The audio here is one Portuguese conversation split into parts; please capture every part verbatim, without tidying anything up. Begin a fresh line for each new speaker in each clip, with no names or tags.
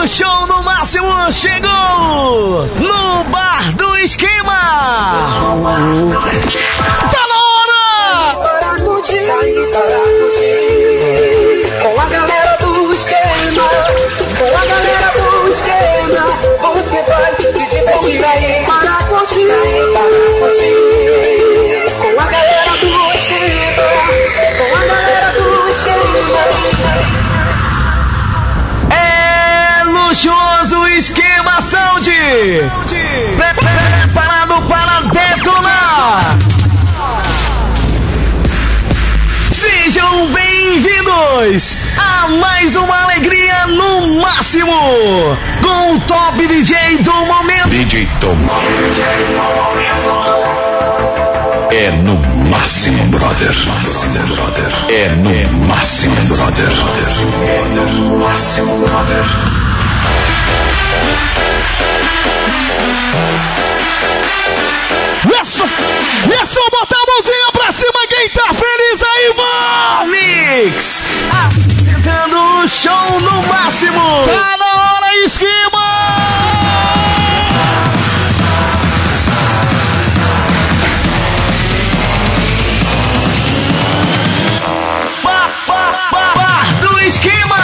O show no máximo chegou no Bar do Esquema. Tá na hora!
Para curtir, para curtir, com a galera do Esquema, com a galera do Esquema, você vai se divertir aí. Para curtir, para curtir, com a galera do Esquema, com a galera do Esquema.
É luxuoso Esquema Sound, Pre preparado para detonar. Sejam bem-vindos a mais uma alegria no máximo com o top D J do momento.
D J Tom. É no máximo, brother. É no máximo, brother. É no máximo, brother.
Isso, isso, botar a mãozinha pra cima, quem tá feliz aí, vai! Mix, apresentando o show no máximo. Tá na hora, Esquema! Bar, bar, bar, bar do Esquema!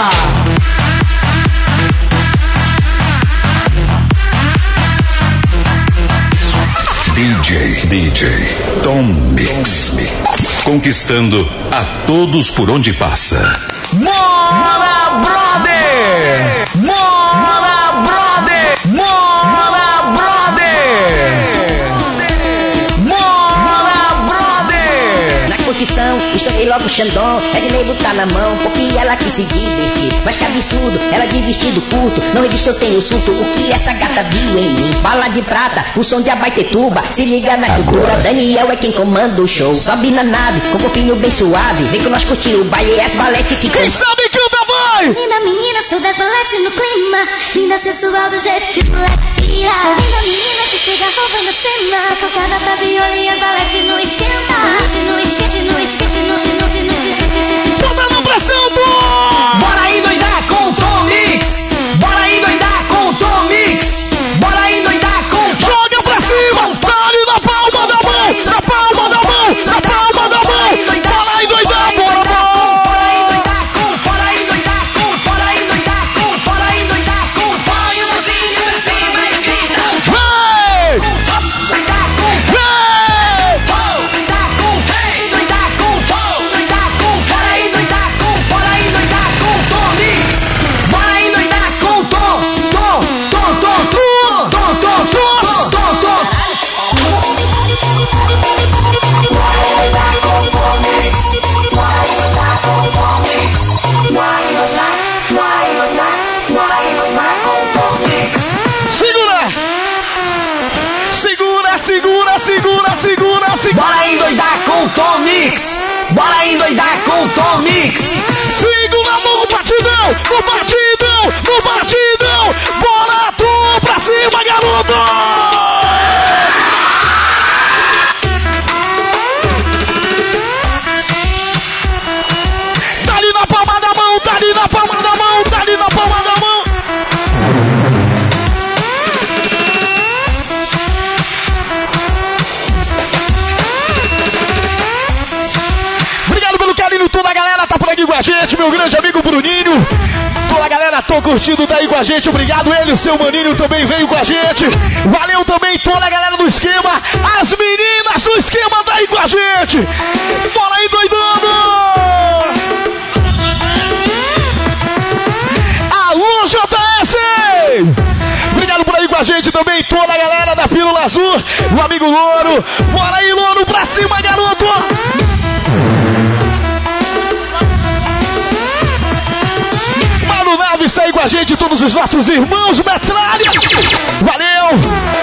D J, D J Tom Mix, conquistando a todos por onde passa.
Mora, brother! Mora, brother! Mora, brother! Mora, brother!
Na curtição, estourei logo o Xandão. Ednei botar na mão, porque ela quis se divertir. Mas que absurdo, ela de vestido curto. Não registrou, tem o surto, o que essa gata viu em mim. Bala de prata, o som de Abaetetuba. Se liga na estrutura, Daniel é quem comanda o show. Sobe na nave, com o corpinho bem suave. Vem com nós curtir o baile, as balete que
quem sabe que o da vai!
Linda menina, sou das baletes no clima. Linda sensual do jeito que tu é. Sou linda menina que chega roubando a cena. Focada pra viola e as baletes no esquema. No esquece, no esquece, no esquece, no esquece.
Bota na pressão, pô! Bora aí doidar com o Tom Mix! Bora aí doidar com o Tom Mix! Bora aí doidar com... Joga pra cima! Tá ali na palma da mão! Na palma da mão! Na palma da mão! Bora aí doidar, bora, bora! Bora aí doidar com... Bora aí doidar com... Bora aí doidar com... Bora aí doidar com... Põe o mãozinho pra cima e grita! Hey! Doidar com... Hey! Doidar com... Hey! Doidar com... Doidar com... Bora aí doidar com... Bora aí doidar com o Tom Mix! Bora aí doidar com o Tom! Tom! Tom! Tom! Tom! Tom! Tom! Tom! Tom! Tom! Segura! Segura, segura, segura, segura, segura! Bora aí doidar com o Tom Mix! Bora aí doidar com o Tom Mix! Segura a mão no batidão! No batidão! No batidão! Bora, Tom, pra cima, garoto! Tá ali na palma da mão! Tá ali na palma da mão! Tá ali na palma da mão! Obrigado pelo carinho, toda a galera tá por aqui com a gente, meu grande amigo Bruninho. Toda a galera tô curtindo, tá aí com a gente. Obrigado, ele, o seu maninho também veio com a gente. Valeu também toda a galera do Esquema. As meninas do Esquema tá aí com a gente. Bora aí doidando! Alô, J S! Obrigado por aí com a gente também, toda a galera da Pílula Azul. O amigo Louro. Bora aí, Louro, pra cima, garoto! Mano Naves está aí com a gente, todos os nossos irmãos Metralha. Valeu!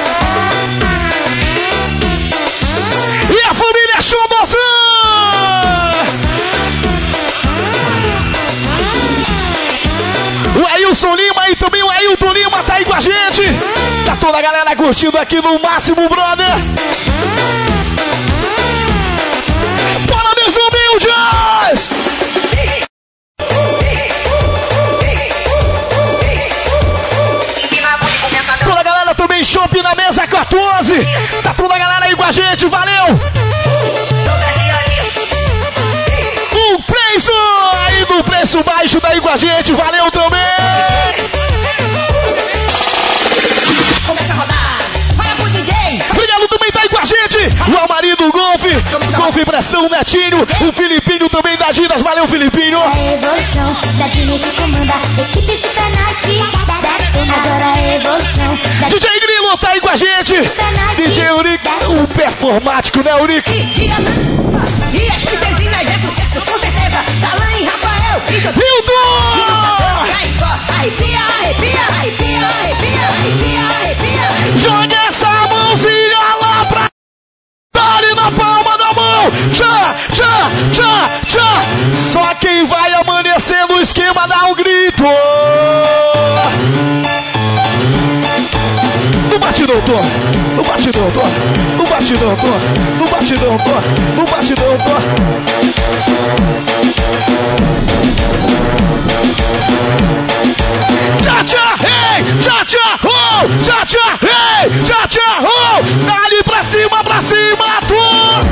E a família Xodozã! O Ailson Lima e também o Ailton Lima tá aí com a gente. Tá toda a galera curtindo aqui no Máximo, brother. Bora, meus humildes! Tem chopp na mesa quatorze. Tá toda a galera aí com a gente, valeu! O preço aí do preço baixo daí com a gente, valeu também!
Começa a rodar, vai pro D J.
Obrigado também tá aí com a gente, o Almarido Golfe, Golfe Pressão Netinho, o Filipinho também da Dinas, valeu Filipinho!
A evolução da Disney que comanda, equipe Super Nike. Agora a evolução da
D J Grilo tá aí com a gente, D J Euric, o performático, né Euric?
Diga, e as princesinhas é sucesso, com certeza. Alain, Rafael, e Jô.
Hildo!
Arrepia, arrepia, arrepia, arrepia, arrepia, arrepia.
Joga essa mãozinha lá pra Dali na palma da mão! Tchá, tchá, tchá, tchá! Só quem vai amanhecer no esquema dá um grito! No batidão, tô! No batidão, tô! No batidão, tô! No batidão, tô! No batidão, tô! Tchá, tchá, hey! Tchá, tchá, oh! Tchá, tchá, hey! Tchá, tchá, oh! Dali pra cima, pra cima, tu!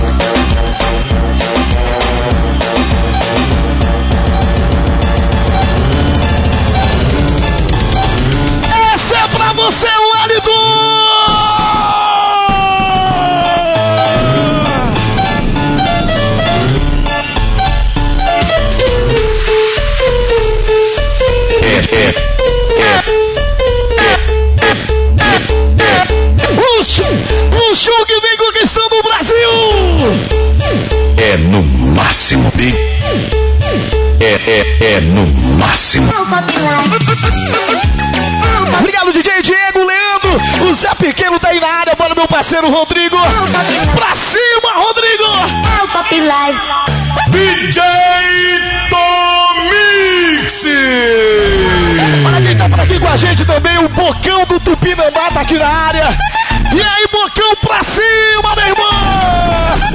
Essa é pra você, Wellington! O show que vem conquistando o Brasil!
É no máximo. É, é, é no máximo.
Obrigado, D J Diego, Leandro. O Zé Pequeno tá aí na área. Bora, meu parceiro Rodrigo. Pra cima, Rodrigo!
É o Pop Live.
D J Tomix!
Para quem tá por aqui com a gente também, o Bocão do Tupinambá tá aqui na área. E aí, Bocão, pra cima, meu irmão!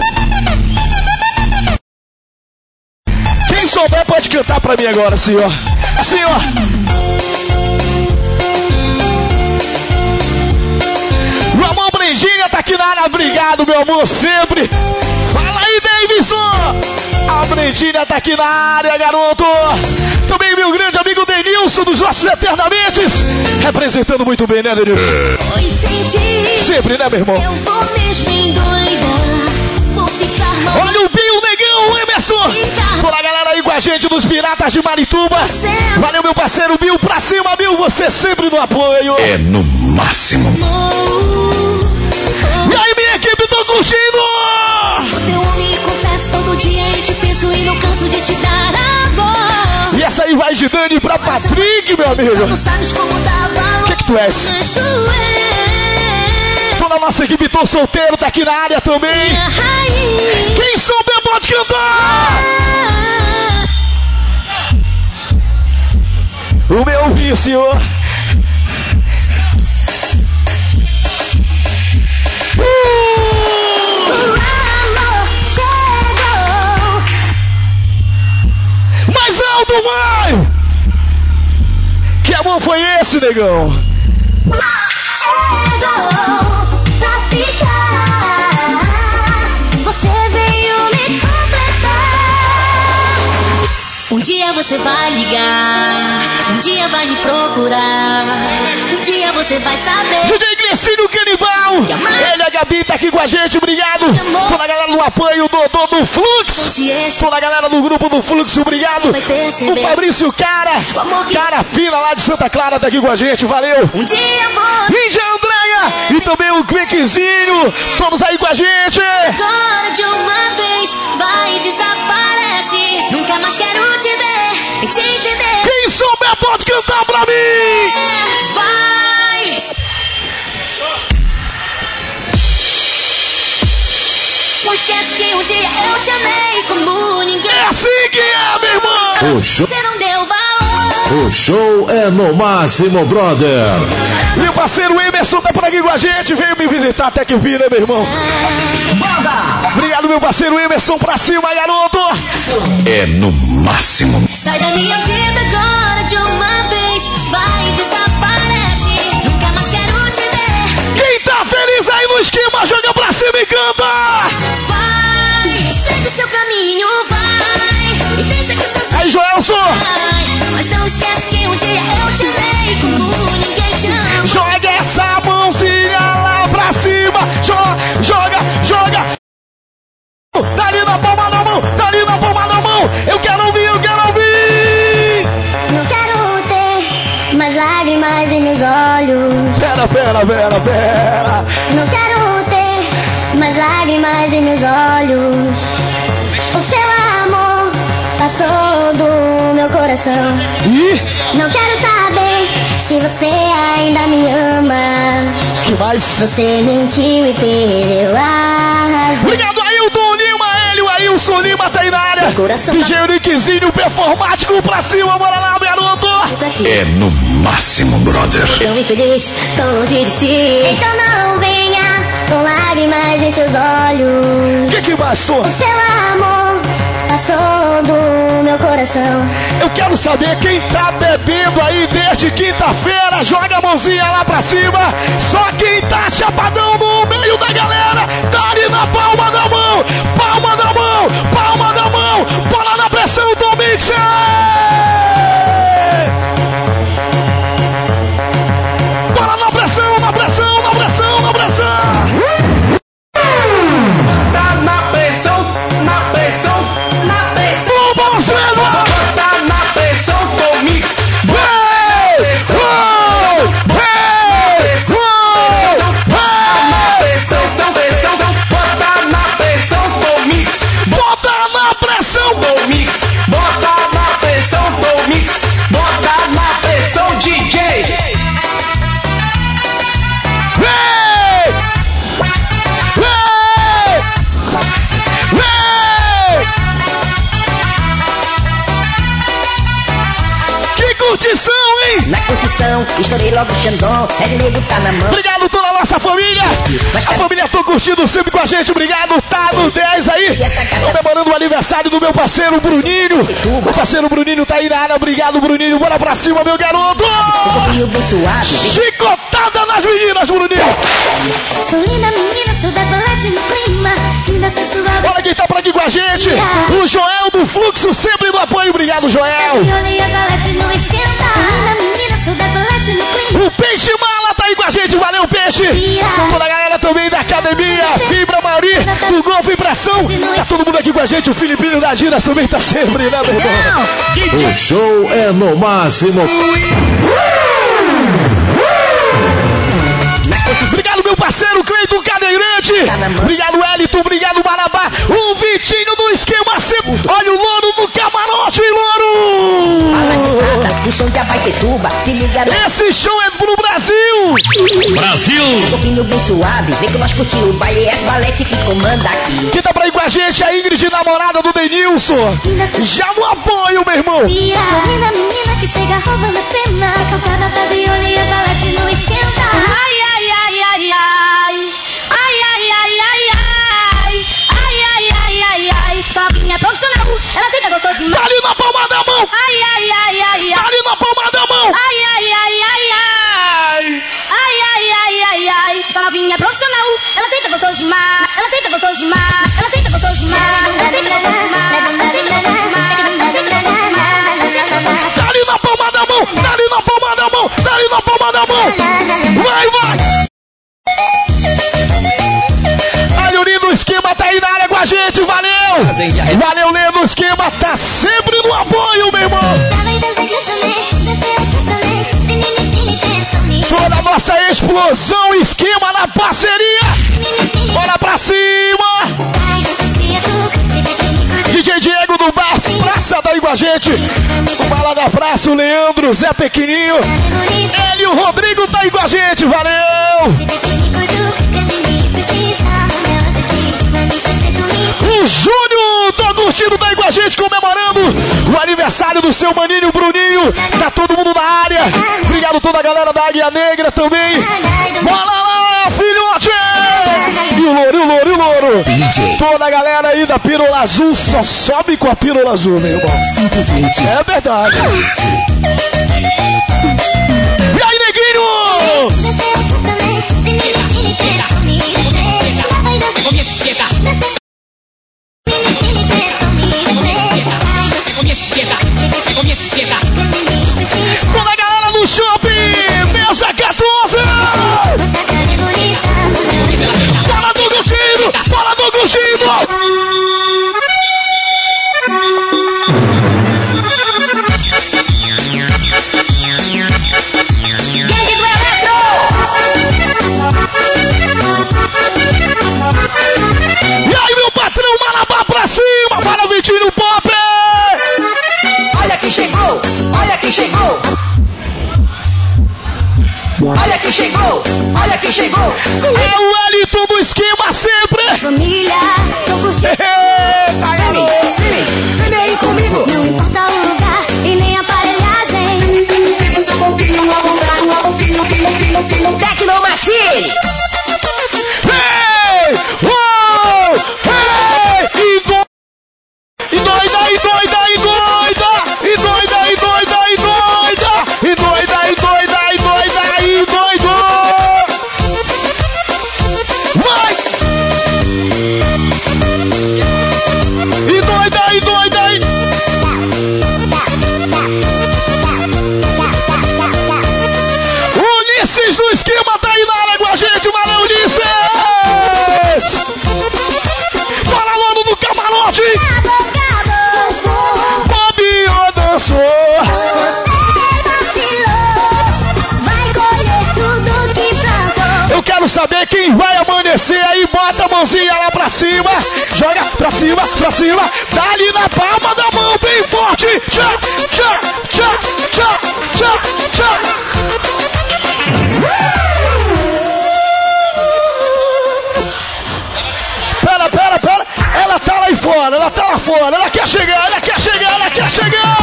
Quem souber pode cantar pra mim agora, assim, ó. Assim, ó. Ramon Brejinha tá aqui na área. Obrigado, meu amor, sempre. Fala aí, Davidson. A Brejinha tá aqui na área, garoto. Também meu grande amigo Denilson, dos nossos Eternamentes. Representando muito bem, né, Denilson?
Oi, senti.
Sempre, né, meu irmão?
Eu vou mesmo endoidar. Vou ficar mal.
Olha o Bill, Negão, o Emerson. Toda a galera aí com a gente dos Piratas de Marituba. Valeu, meu parceiro Bill. Pra cima, Bill. Você sempre no apoio.
É no máximo.
E aí, minha equipe, tô curtindo.
Teu homem me confesso todo dia e te penso e não canso de te dar amor.
E essa aí vai de Dani pra Patrick, meu amigo.
Não sabes como dá valor.
O que que tu és?
Mas tu és.
Toda a nossa equipe, tô solteiro, tá aqui na área também.
Minha rainha.
Quem souber pode cantar. O meu vício.
O amor chegou.
Mais alto, vai! Que amor foi esse, negão?
Chegou pra ficar. Você veio me completar. Um dia você vai ligar. Um dia vai me procurar. Um dia você vai saber.
D J Glecínio Canibal. Ele, a Gabi, tá aqui com a gente, obrigado. Toda a galera do apoio, do, do, do Fluxo. Toda a galera do grupo do Fluxo, obrigado. O Fabrício Cara, Cara Fina lá de Santa Clara tá aqui com a gente, valeu.
Um dia você.
Índia Andréia e também o Quequezinho, todos aí com a gente.
Agora de uma vez vai e desaparece. Nunca mais quero te ver, nem te entender.
Quem souber pode cantar pra mim.
Vai. Não esquece que um dia eu te amei como ninguém.
É assim que é, meu irmão.
O show,
Você não deu valor.
o show é no máximo, brother.
Meu parceiro Emerson tá por aqui com a gente, veio me visitar até que eu vi, né, meu irmão? Obrigado, meu parceiro Emerson, pra cima, garoto.
É no máximo.
Sai da minha vida agora de uma vez. Vai e desaparece. Nunca mais quero te ver,
canta!
Vai, segue o seu caminho, vai. E deixa que os seus
Aí, Joelson!
vai. Mas não esquece que um dia eu te amei como ninguém te ama.
Joga essa mãozinha lá pra cima! Joga, joga, joga! Tá ali na palma da mão! Tá ali na palma da mão! Eu quero ouvir, eu quero ouvir!
Não quero ter mais lágrimas em meus olhos.
Pera, pera, pera, pera!
Não quero ter mais lágrimas em meus olhos. O seu amor passou do meu coração.
Ih,
Não quero saber se você ainda me ama.
que mais?
Você mentiu e perdeu a razão.
Obrigado, Ailton Lima, Hélio, Ailson Lima tá aí na área.
Coração
D J Nickzinho, performático pra cima, bora lá, garoto!
pra ti.
É no máximo, brother.
Tão infeliz, tão longe de ti. Então não venha com lágrimas em seus olhos.
Que que bastou?
O seu amor passou do meu coração.
Eu quero saber quem tá bebendo aí desde quinta-feira, joga a mãozinha lá pra cima. Só quem tá chapadão no meio da galera, tá ali na palma da mão, palma da mão, palma da mão, bola na pressão do Mixer! Bola na pressão, na pressão, na pressão, na pressão!
Tá na pressão, na pressão, na pressão.
Vamos, Zeno!
Tá na pressão com mix.
Hey! Uou! Hey! Uou!
Na pressão, pressão, bota na pressão com mix.
Bota na pressão!
Com mix, bota na pressão com mix. Bota na pressão D J.
Hey! Hey! Hey! Que curtição, hein?
Na curtição, estourei logo o Xandão. É de nego tá na mão.
Obrigado toda a nossa família. A família tô curtindo sempre com a gente. Obrigado, tá no dez aí. Comemorando o aniversário do meu parceiro Bruninho. O parceiro Bruninho tá aí na área. Obrigado, Bruninho. Bora pra cima, meu garoto.
Um pouquinho bem suave.
Chicotada nas meninas, Bruninho.
Sou linda menina, sou decolete no clima. Linda sensual.
Olha quem tá por aqui com a gente. O Joel do Fluxo, sempre no apoio. Obrigado, Joel.
Olhei a colete no esquenta. Sou linda menina, sou decolete no clima.
O Peixe Mala tá aí com a gente. Valeu, Peixe. Toda a galera também da academia. Fibra Mauri, do Golfe e Pressão. Tá todo mundo aqui com a gente. O Filipinho da Dinas também tá sempre, né, meu irmão?
O show é no máximo.
Obrigado, meu parceiro Cleiton Cadeirante. Obrigado, Elito. Obrigado, Marabá. O Vitinho do Esquema sempre. Olha o Louro no camarote, Louro.
O som de Abaetetuba, se liga no
Esse show é pro Brasil.
Brasil!
um pouquinho bem suave. Vem que nós curtimos o baile, é Valete que comanda aqui.
Quem tá pra ir com a gente? A Ingrid, namorada do Denilson. Já no apoio, meu irmão.
Sou linda menina que chega roubando a cena. Calcada pra viola e a valete no esquenta. Ai, ai, ai, ai, ai. Ai, ai, ai, ai, ai. Ai, ai, ai, ai, ai. Sua vinha é profissional, ela senta gostoso demais.
Tá ali na palma da mão.
Ai, ai, ai, ai,
Tá
ai.
ali na palma da mão.
Ai, ai, ai, ai, ai. Ai, ai, ai, ai, ai. Essa novinha é profissional, ela senta gostoso demais. Ela senta gostoso demais. Ela senta gostoso demais. Ela senta gostoso demais. Ela senta gostoso demais. Ela senta gostoso demais.
Tá ali na palma da mão. Tá ali na palma da mão. Tá ali na palma da mão. Vai, vai. A Yuri do Esquema tá aí na área com a gente. Valeu. Valeu, Lê do Esquema. Tá sempre no apoio, meu irmão. Toda a nossa explosão, Esquema na parceria. Bora pra cima. D J Diego do Bar Praça tá aí com a gente. O Bala da Praça, o Leandro, Zé Pequeninho. Ele e o Rodrigo tá aí com a gente. Valeu. O Júnior do Agostinho tá aí com a gente, comemorando o aniversário do seu maninho Bruninho. Tá todo mundo na área. Obrigado toda a galera da Águia Negra também. Bora lá, filhote! E o louro, e o louro, e o louro.
D J.
Toda a galera aí da Pírola Azul só sobe com a Pírola Azul, meu irmão.
Simplesmente.
É verdade. E aí, neguinho? Olha quem chegou, olha quem chegou.
É o Elito do esquema sempre.
Família, tô curtindo.
Eita,
Vem, vem, vem aí comigo.
Não importa o lugar e nem a aparelhagem.
Tecnomachine.
Hey! Uou! Hey! E do- e doida, e doida, e doida! E doida, e doida, e doida! E doida, e doida, e doida, e doido! Vai! E doida, e doida, e... Ulisses do esquema tá aí na área com a gente, valeu Ulisses! Bora logo no camarote! Bobiô dançou!
Vai colher tudo que plantou.
Eu quero saber quem vai amanhecer aí, bota a mãozinha lá pra cima, joga pra cima, pra cima, dá ali na palma da mão bem forte! Tchá, tchá, tchá, tchá, tchá, tchá! Pera, pera, pera, ela tá lá fora, ela tá lá fora, ela quer chegar, ela quer chegar, ela quer chegar!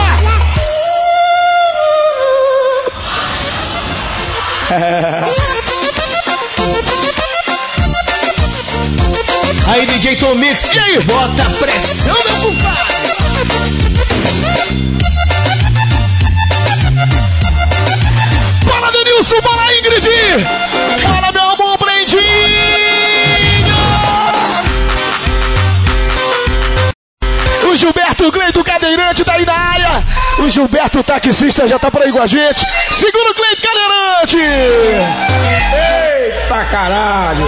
Aí, D J Tom Mix.
E aí?
Bota pressão, meu compadre.
Bora, Denilson, bora, Ingrid! Bora, meu amor, Brendinho! O Gilberto Cleito Cadeirante tá aí na área. O Gilberto Taxista já tá por aí com a gente. Segura o Cleito Cadeirante!
Eita caralho!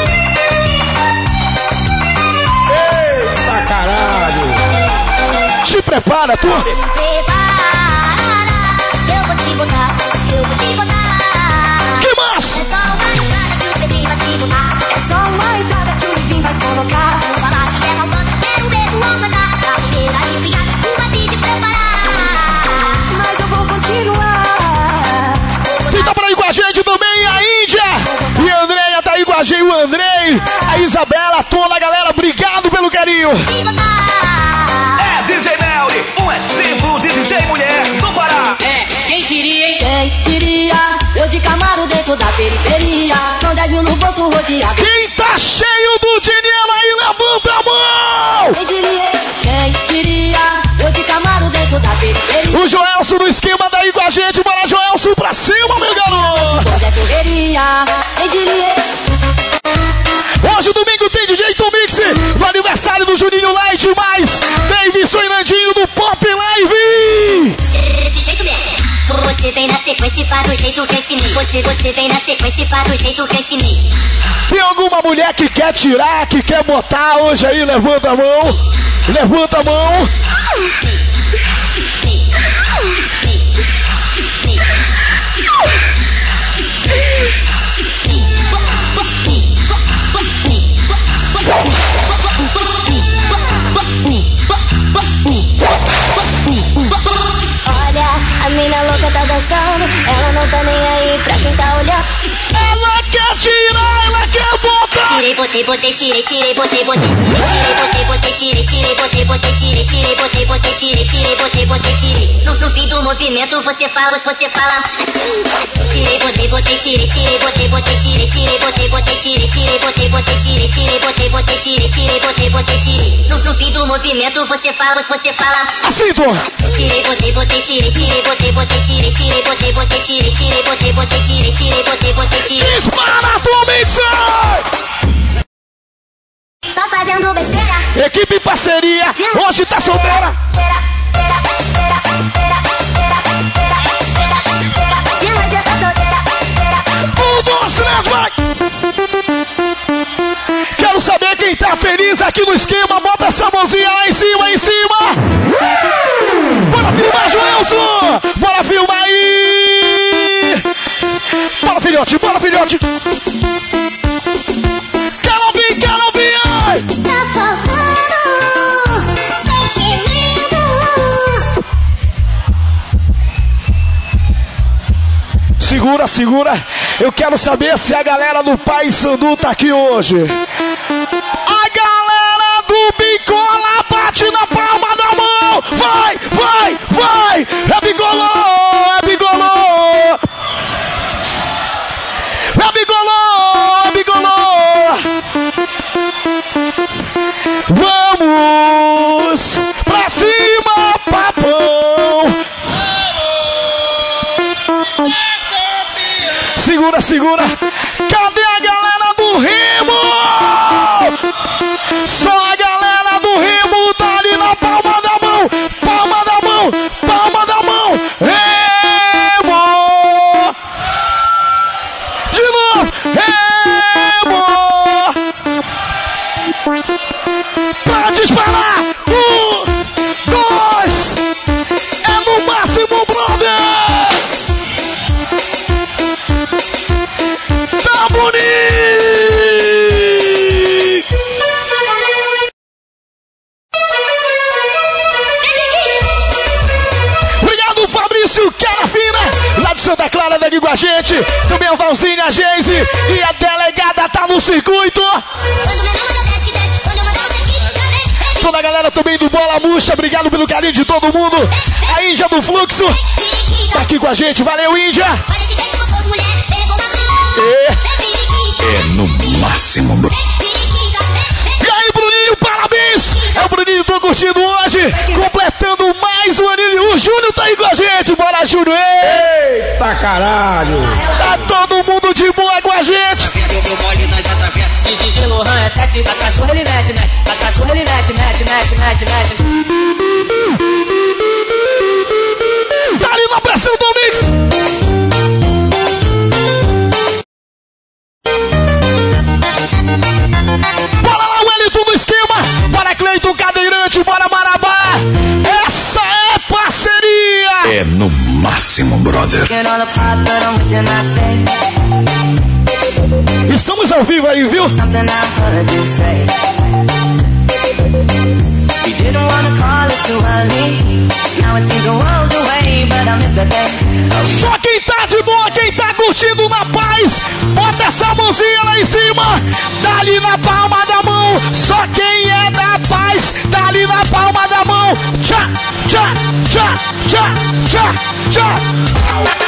Eita caralho!
Te prepara, tu!
Se prepara, eu vou te botar, eu vou te botar.
Que massa!
É só uma entrada que o Pedrinho vai te botar. É só uma entrada que o Livinho vai colocar. Vou falar que é maldosa, quero ver tu cantar. A primeira desligar, tu vai te preparar. Mas eu vou continuar.
Quem tá por aí com a gente também, a Índia! E a Andréia tá aí com a gente, o Andrei, a Isabela, toda a galera, obrigado pelo carinho!
Te botar.
É D J Melly, um exemplo de D J mulher do Pará.
É, quem diria, hein?
Quem diria? Eu de Camaro dentro da periferia, com dez mil no bolso rodeado.
Quem tá cheio do dinheiro aí, levanta a mão!
Quem diria? Quem diria? Eu de Camaro dentro da periferia,
O Joelson no esquema daí com a gente, bora Joelson pra cima, meu garoto!
onde é correria? Quem diria?
Hoje, domingo, tem D J Tom Mix, no aniversário do Juninho Light, mais Davidson e Nandinho do Pop Live!
Desse jeito mesmo. Você vem na sequência e faz do jeito que eu ensinei. Você, você vem na sequência e faz do jeito que eu ensinei.
Tem alguma mulher que quer tirar, que quer botar hoje aí? Levanta a mão, levanta a mão.
Olha, a mina louca tá dançando. Ela não tá nem aí pra quem tá olhando.
Ela quer tirar, ela quer botar.
Tirei, botei, botei, tirei, tirei, botei, botei, tirei, botei, botei, tirei, tirei, botei, botei, tirei, tirei, botei, botei, tirei, tirei, botei, botei, tirei. No, no fim do movimento você fala, você fala assim. Tirei, botei, botei, tirei, tirei, botei, botei, tirei, tirei, botei, botei, tirei, tirei, botei, botei, tirei, tirei, botei, botei, tirei, tirei, botei, botei, tirei. No, no fim do movimento você fala, você fala
Assim, pô.
tirei, botei, botei, tirei, tirei, botei, botei, tirei, tirei, botei, botei, tirei, tirei, botei, botei, tirei, tirei, botei, botei, tirei.
Dispara, Tom Mix!
Só fazendo besteira.
Equipe em parceria, hoje tá solteira.
De noite eu tô solteira.
Um, dois, três, vai! Quero saber quem tá feliz aqui no esquema. Bota essa mãozinha lá em cima, em cima. Bora filmar, Joelson! Bora filmar aí! Bora, filhote, bora, filhote! Quero ouvir, quero ouvir! Ai!
Tá faltando sentimento.
Segura. Segura, segura. Eu quero saber se a galera do Paysandu tá aqui hoje. A galera do Bicola bate na palma da mão. Vai, vai, vai. É Bigolô, é Bigolô. É Bigolô, é Bigolô. Vamos pra cima, papão. Segura, segura. Cadê a galera do Remo? Só a galera do Remo tá ali na palma da mão. Palma da mão, palma da mão. Remo. De novo. Remo. Pra disparar. Um, dois. É no máximo, brother. Tá bonito. Obrigado, Fabrício Carafina, lá de Santa Clara, tá aqui com a gente. Também o Valzinho, a Geise e a delegada tá no circuito. Toda a galera também do Bola Murcha, obrigado pelo carinho de todo mundo. A Índia do Fluxo tá aqui com a gente, valeu, Índia. É,
É no máximo, bro.
e aí, Bruninho, parabéns. É o Bruninho, tô curtindo hoje, completando mais um aninho. O Júnior tá aí com a gente, bora, Júnior. Ei,
Eita caralho!
tá todo mundo de boa com a gente.
De Lohan é sete, das cachorro ele mete, mete, das cachorro ele mete, mete, mete, mete, mete.
Tá ali na pressão do mix. Bora lá, Wellington do esquema. Bora, Cleiton Cadeirante, bora, Marabá. Essa é parceria.
É no máximo, brother.
Estamos ao vivo aí, viu? Só quem tá de boa, quem tá curtindo na paz, bota essa mãozinha lá em cima, dá ali na palma da mão. Só quem é da paz, dá ali na palma da mão. Tchá, tchá, tchá, tchá, tchá, tchá.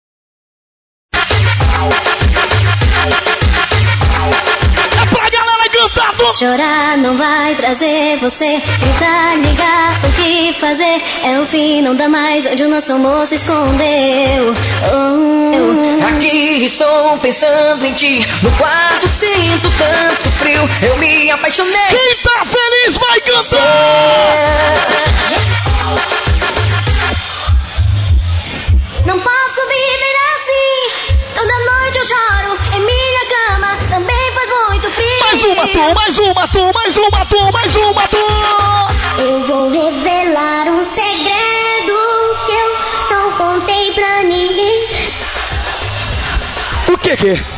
É pra galera cantando.
Chorar não vai trazer você. Gritar, ligar, o que fazer? É o fim, não dá mais onde o nosso amor se escondeu. Oh.
Aqui estou pensando em ti, no quarto sinto tanto frio, eu me apaixonei.
Quem tá feliz vai cantar.
Não posso viver assim. Toda noite eu choro em minha cama. Também faz muito frio.
Mais uma, tu, mais uma, tu, mais uma, tu, mais uma, tu.
Eu vou revelar um segredo que eu não contei pra ninguém.
O que que?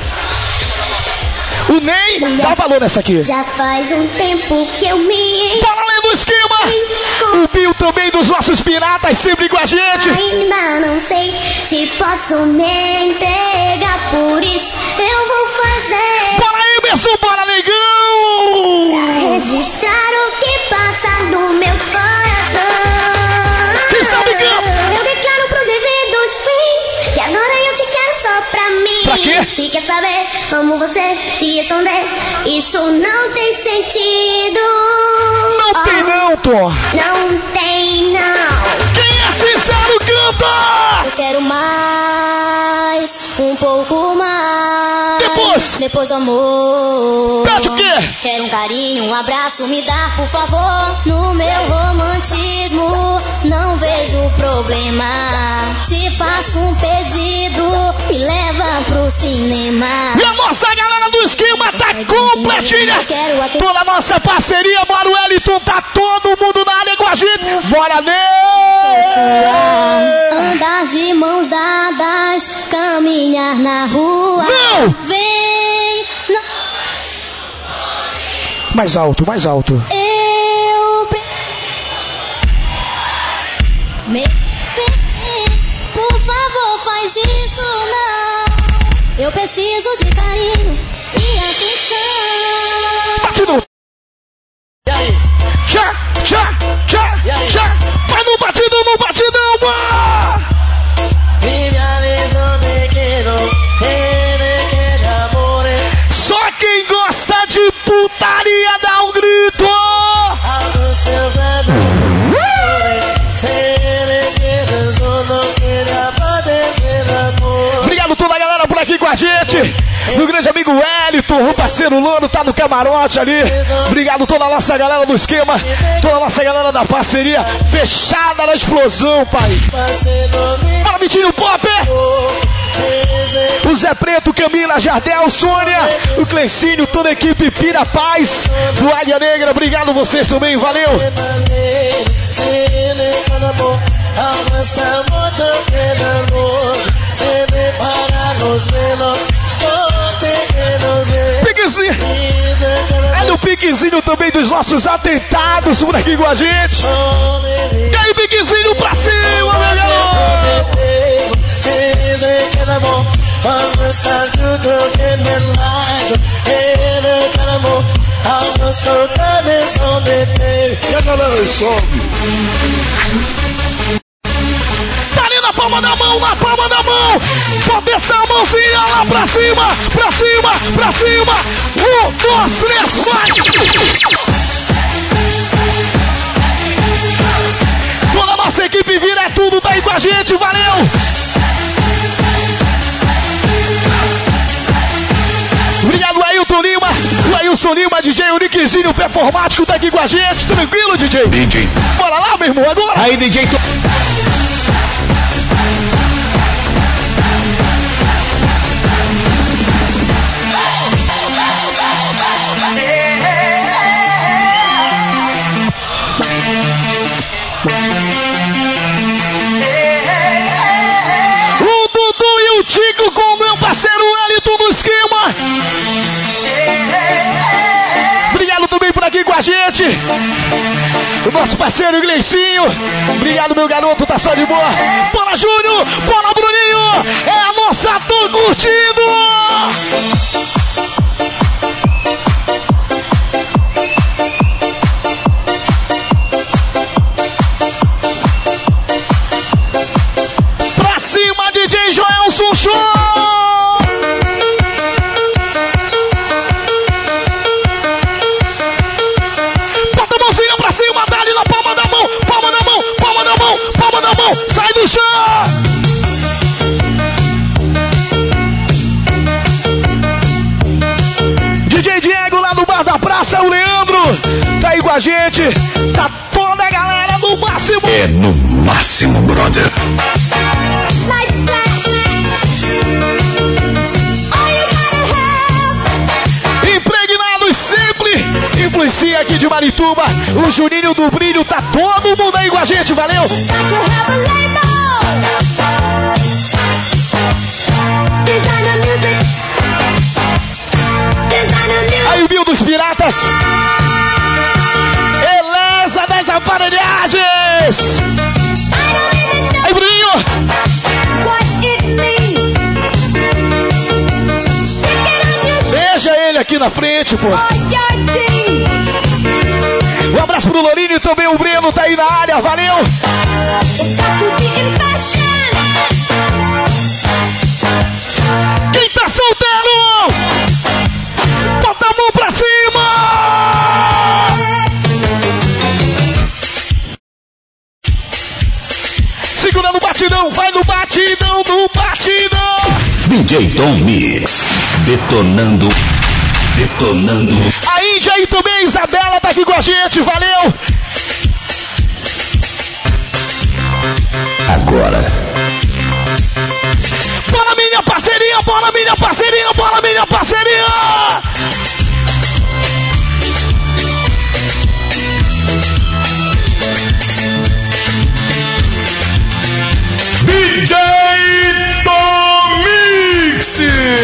O Ney dá valor nessa aqui.
Já faz um tempo que eu me
Bora lá no esquema. O Bill também dos nossos piratas, sempre com a gente.
ainda não sei se posso me entregar. Por isso eu vou fazer
Bora aí, Emerson, bora, negão.
registrar o que passa no meu coração.
Quem sabe canta.
Eu declaro pros devidos fins que agora eu te quero só pra mim.
Pra quê?
Se quer saber, amo você, se esconder, isso não tem sentido.
Não tem não, pô.
Não tem não.
Quem é sincero canta.
Eu quero mais, um pouco mais.
Depois.
Depois do amor.
Pede o quê?
Quero um carinho, um abraço, me dá, por favor. No meu romantismo, não vejo problema. Te faço um pedido, me leva pro cinema.
E a nossa galera do esquema tá completinha. Toda a nossa parceria, bora, o Wellington, tá todo mundo na área com a gente. Bora, Ney.
Andar de mãos dadas, caminhar na rua.
Não!
Vem, não.
Mais alto, mais alto.
Eu pre... Me... Por favor, faz isso não. Eu preciso de carinho e atenção.
Batidão.
E aí?
Tchá, tchá, tchá,
E aí?
tchá. Vai no batidão, no batidão, pá. Só quem gosta de putaria dá um grito. Obrigado toda a galera por aqui com a gente. Meu grande amigo Wellington, o parceiro Lano tá no camarote ali. Obrigado toda a nossa galera do esquema, toda a nossa galera da parceria fechada na explosão, pai. Bora, Vitinho Pop. O Zé Preto, Camila, Jardel, Sônia, o Clencínio, toda a equipe Pira Paz, do Águia Negra. Obrigado vocês também, valeu. Piquezinho. É no Piquezinho também dos nossos atentados por aqui com a gente. E aí, Piquezinho pra cima, meu garoto.
E a galera sobe.
Tá ali na palma da mão, na palma da mão. Bota essa mãozinha lá pra cima, pra cima, pra cima. Um, dois, três, vai. Toda a nossa equipe vira é tudo, tá aí com a gente, valeu. Obrigado, Ailton Lima, o Ailson Lima, D J, o Nickzinho, o performático tá aqui com a gente. Tranquilo, D J?
D J.
Bora lá, meu irmão, agora.
Aí, D J.
O Dudu e o Tico com o meu parceiro Wellington do esquema. Obrigado também por aqui com a gente. O nosso parceiro Gleicinho. Obrigado, meu garoto, tá só de boa. Bora, Júnior. Bora, Bruninho. É a nossa Tô Curtindo. Pra cima, D J Joelson Show. Bota a mãozinha pra cima, dá ali na palma da mão, palma da mão, palma da mão, palma da mão, sai do chão. D J Diego lá no bar da praça, o Leandro, tá aí com a gente, tá toda a galera do máximo.
É no máximo, brother.
Lights flash. All you gotta have.
Impregnados sempre, influencia aqui de Marituba, o Juninho do Brilho, tá todo mundo aí com a gente, valeu?
Got to have a label. Designer music. Designer music.
Aí o Bill dos Piratas, Eleza das Aparelhagens, aí Bruninho,
What it means. Stick it on your
veja ele aqui na frente, pô.
or your jeans.
Um abraço pro Lourinho e também o Breno tá aí na área, valeu?
It's got to be in fashion.
Quem tá solteiro, bota a mão pra cima. Segura no batidão, vai no batidão, no batidão.
D J Tom Mix. Detonando. Detonando.
A Índia e também a Isabela tá aqui com a gente, valeu?
Agora.
Bora, minha parceirinha, bora, minha parceirinha, bora, minha parceirinha!
D J Tom Mix.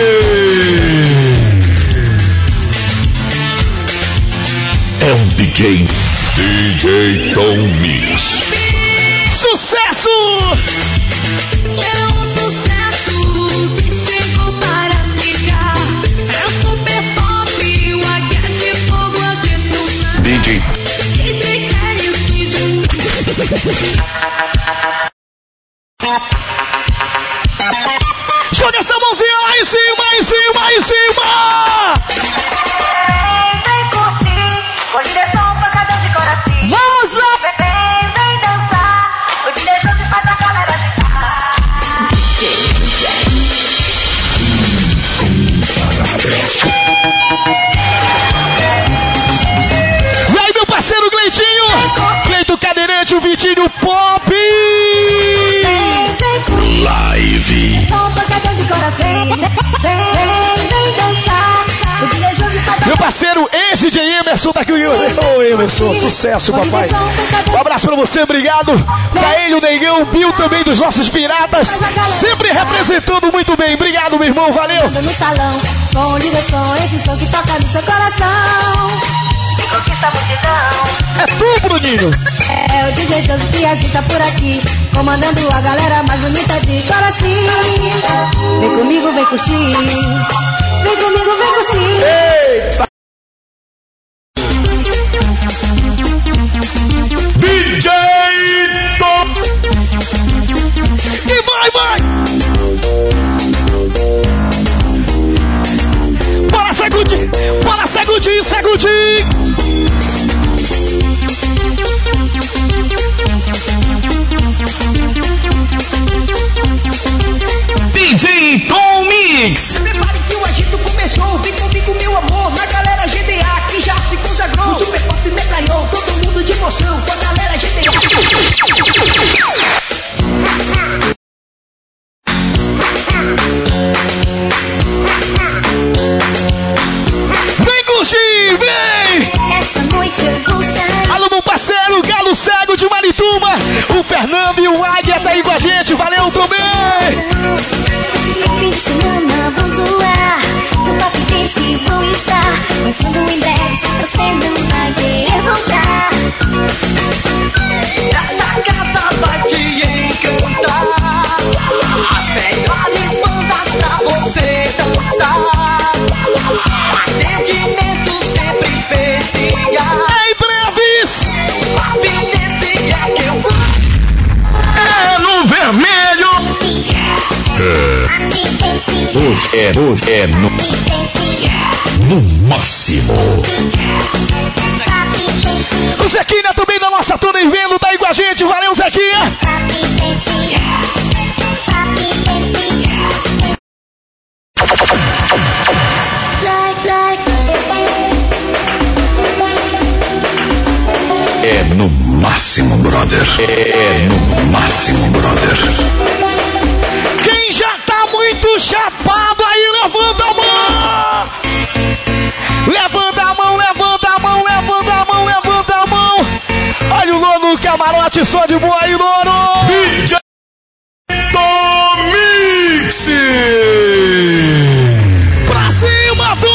É um D J. D J Tom Mix.
Sucesso!
É um sucesso que chegou para
em cima, em cima, em cima!
Vem, vem curtir, com direção pancadão de coração.
Vamos lá!
Vem, vem dançar, o D J Jones faz a galera agitar.
E aí, meu parceiro Gleitinho? Gleito Cadeirante, o Vitinho Pop!
Vem, vem curtir,
Live.
som pancadão de coração. Vem, vem, vem dançar, o D J Jones faz a
Meu parceiro, esse de Emerson tá aqui. Ô, Emerson, sucesso, papai. Um abraço pra você, obrigado. Pra ele, o Negão, o Bill também dos nossos piratas. Sempre representando muito bem. Obrigado, meu irmão, valeu.
no salão, com direção, esse som que toca no seu coração. E conquista a multidão.
É tu, Bruninho.
É o D J Jones que agita por aqui, comandando a galera mais bonita de coração. Vem comigo, vem curtir. Vem comigo, vem curtir.
Eita. D J Tom. E vai, vai. Bora, Segundinho. Bora, Segundinho, Segundinho.
D J Tom Mix.
Prepare que o agito começou. Vem comigo, meu amor, na galera G D A que já se consagrou. O Super Pop metralhou, todo mundo de emoção com a galera G D A.
Vem curtir, vem.
Essa noite eu vou sair.
Alô, meu parceiro, Galo Cego de Marituba. O Fernando e o Águia tá aí com a gente. Valeu também.
Fim de semana vou zoar. No Pop Dance vou estar. Pensando em breve, se você não vai querer voltar.
Essa casa vai te encantar. As melhores bandas pra você dançar. Atendimento sempre especial.
Em breves.
Pop Dance é que eu vou.
É no vermelho.
Hoje é, hoje é no, no máximo.
O Zequinha também da nossa turma em vendo, tá aí com a gente. Valeu, Zequinha.
É no máximo, brother. É no máximo, brother.
Quem já tá muito chapado aí, levanta a mão. Levanta a mão, levanta a mão, levanta a mão, levanta a mão. Olha o Lono camarote, só de boa aí, Lono.
D J Tom Mix.
Pra cima, do.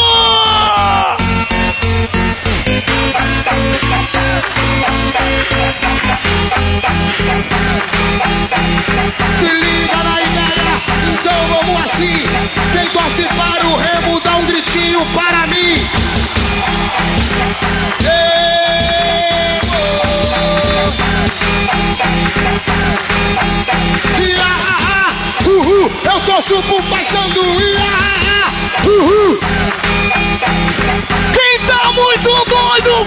Se liga na ideia, então vamos assim. Quem torce para o Remo dá um gritinho para mim. Uhul, eu torço pro Paysandu. Uhul.
Quem tá muito doido,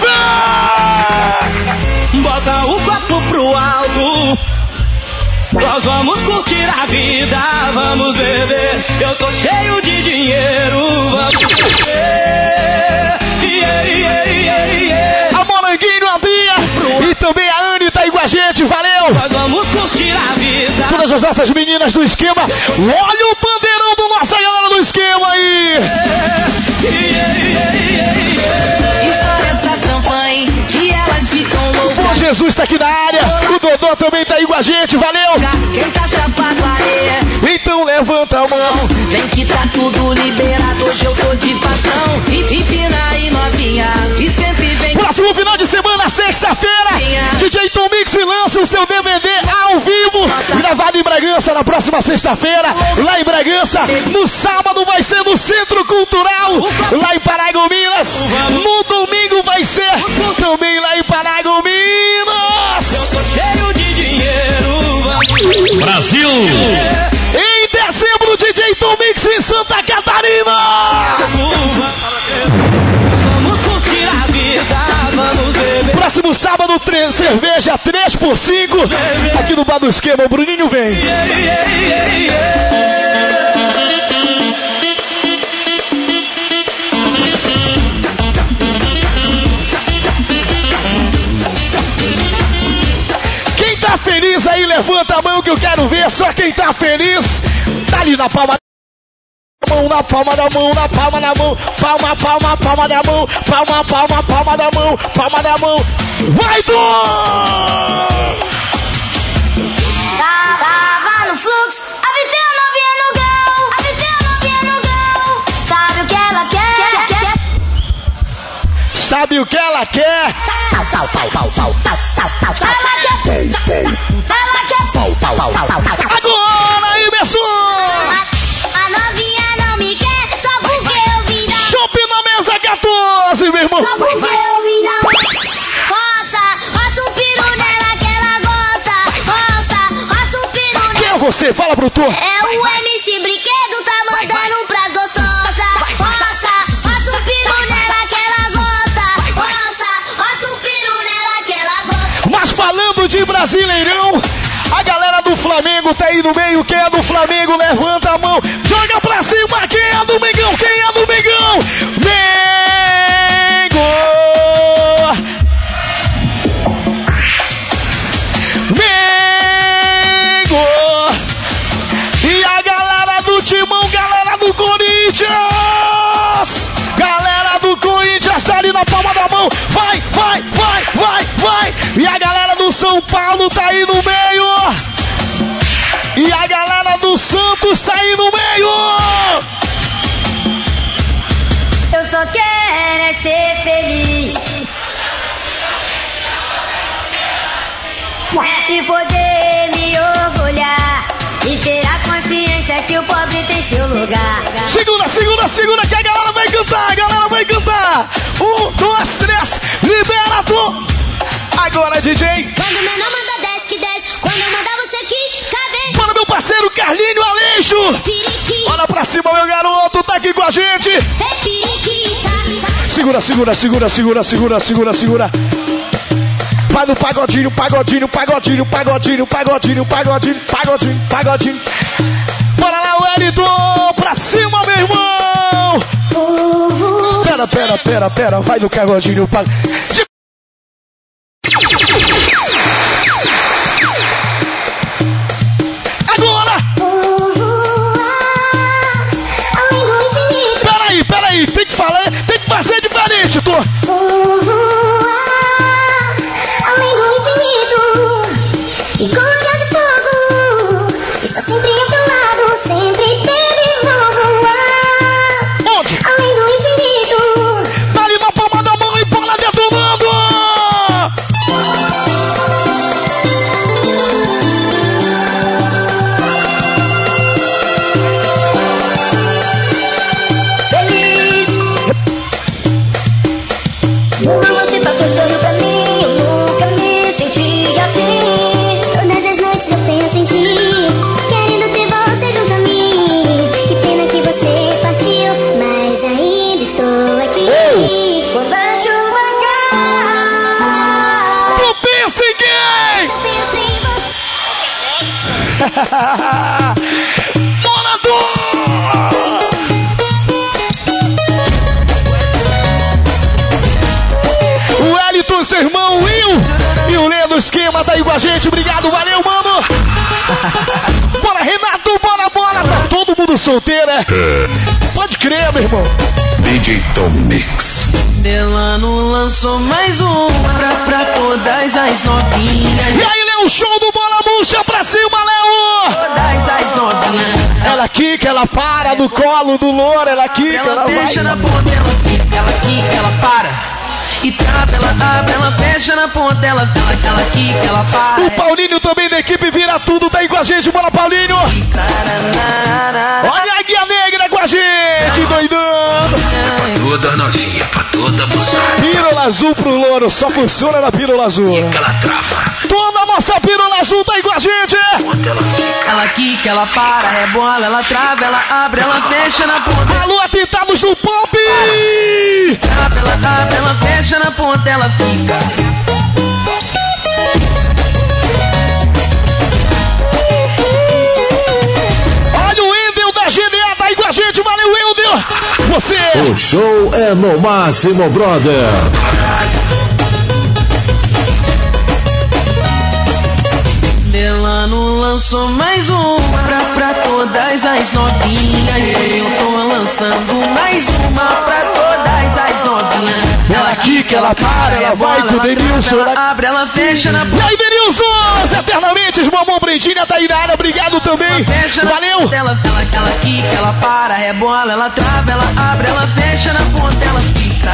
vem.
Bota o copo pro alto. Nós vamos curtir a vida, vamos beber. Eu tô cheio de dinheiro, vamos beber. Yeah, yeah, yeah, yeah.
A Moranguinho, a Bia e também a Anne tá aí com a gente, valeu.
Nós vamos curtir a vida.
Todas as nossas meninas do esquema, olha o bandeirão do nossa galera do esquema aí.
Yeah, yeah, yeah, yeah. História pra champanhe, que elas ficam loucas.
Bom Jesus tá aqui na área, o Dodô também tá aí com a gente, valeu.
Quem tá chapado aí,
então levanta a mão.
vem que tá tudo liberado, hoje eu tô de patrão. Empina aí novinha, e sempre vem.
Próximo final de semana, sexta-feira, D J Tom Mix lança o seu D V D ao vivo, gravado em Bragança na próxima sexta-feira, lá em Bragança. No sábado vai ser no Centro Cultural, lá em Paragominas. No domingo vai ser também lá em Paragominas.
Eu tô cheio de dinheiro, vamos.
Brasil!
Em dezembro, D J Tom Mix em Santa Catarina. três, cerveja três por cinco. Aqui no Bar do Esquema, o Bruninho vem.
Yeah, yeah, yeah, yeah.
Quem tá feliz aí, levanta a mão que eu quero ver. Só quem tá feliz, tá ali na palma. Mão na palma da mão, na palma da mão, palma, palma, palma da mão, palma, palma, palma da mão, palma da mão. Vai, Dom!
Tava no fluxo, avistei a novinha no grau, avistei a novinha no grau. Sabe o que ela quer? quer, quer.
Sabe o que ela quer?
Pau, pau, pau, pau, pau, pau, pau, pau, pau.
Ela quer, ela quer.
Pau, pau, pau, pau, pau, pau.
Agora, aí, Besson!
A novinha não me quer, só porque eu vim dar.
Chope na mesa quatorze, meu irmão!
Só porque eu vim dar. Roça, roça o peru nela que ela gosta. Roça, roça o peru
Quem é
nela.
você? Fala pro tu!
É o M C Brinquedo, tá mandando pras gostosas. Roça, roça o peru nela que ela gosta. Roça, roça o peru nela que ela gosta.
Mas falando de Brasileirão, a galera do Flamengo tá aí no meio. Quem é do Flamengo, levanta a mão. Joga pra cima. Quem é do Mengão? Quem é do Mengão? Mengo! Mengo! E a galera do Timão, galera do Corinthians! Galera do Corinthians tá ali na palma da mão. Vai, vai, vai, vai, vai! E a galera do São Paulo tá aí no meio. E a galera do Santos tá aí no meio.
Eu só quero é ser feliz e poder me orgulhar e ter a consciência que o pobre tem seu lugar.
Segura, segura, segura que a galera vai cantar. A galera vai cantar. Um, dois, três. Libera tu. Agora, D J.
Quando o menor manda desce que desce, quando eu mandar você aqui, cabe.
Para meu parceiro Carlinho Aleixo.
Piriqui,
Olha pra cima, meu garoto. Tá aqui com a gente.
é piriquita.
Segura, segura, segura, segura, segura, segura, segura. Vai no pagodinho, pagodinho, pagodinho, pagodinho, pagodinho, pagodinho, pagodinho, pagodinho. Bora lá, Wellington. Pra cima, meu irmão. Pera, pera, pera, pera. Vai no pagodinho, pagodinho. Agora! Peraí, peraí, tem que falar, tem que fazer diferente, tu!
Além do infinito e com olhar de fogo, está sempre ao teu lado, sempre teve vou voar.
Onde?
Além do infinito,
Tá ali na palma da mão e bola detonando!
feliz. Quando você passou e sorriu pra mim, eu nunca me senti assim. Todas as noites eu penso em ti, querendo ter você junto a mim. Que pena que você partiu, mas ainda estou aqui. Quando a chuva cai,
Tu pensa em quem?
eu penso em você.
Bola do... O Wellington, seu irmão Will e o Lê do Esquema tá aí com a gente. Obrigado, valeu, mano. Bora, Renato, bora, bora. Tá todo mundo solteiro, é? Pode crer, meu irmão.
D J Tom Mix.
Delano lançou mais um pra, pra todas as novinhas.
E aí, Léo, show do Bola Murcha pra cima, Léo.
Todas as novinhas.
Ela quica, ela para no colo do louro. Ela quica,
Ela
ela
fecha na
vai.
ponta, ela fica, ela quica, ela para. E trava, ela abre, ela fecha na ponta, ela fica, ela quica, ela para.
O Paulinho também da equipe Vira Tudo tá aí com a gente. Bora, Paulinho. Olha a Águia Negra com a gente, doidão.
Toda novinha, pra toda abusada.
Pílula azul pro louro, só funciona na pílula azul.
Que ela trava.
Toda a nossa pílula azul tá aí com a gente.
Onde ela fica.
Ela quica, ela para, rebola, ela trava, ela abre, ela fecha na ponta.
Alô, atentados do pop.
Trava, ela abre, ela fecha na ponta, ela fica.
O show é no Máximo Brother.
Delano lançou mais uma pra, pra todas as novinhas. Eu tô lançando mais uma pra todas as novinhas.
Ela quica, ela para, ela vai com o Denilson.
Ela abre, ela fecha na
boca. E aí, Denilson, eternamente, Mamão Brendinha tá aí na área, obrigado também. Valeu.
Ela, ela, ela quica, ela para, rebola, ela trava, ela abre, ela fecha na ponta, ela fica.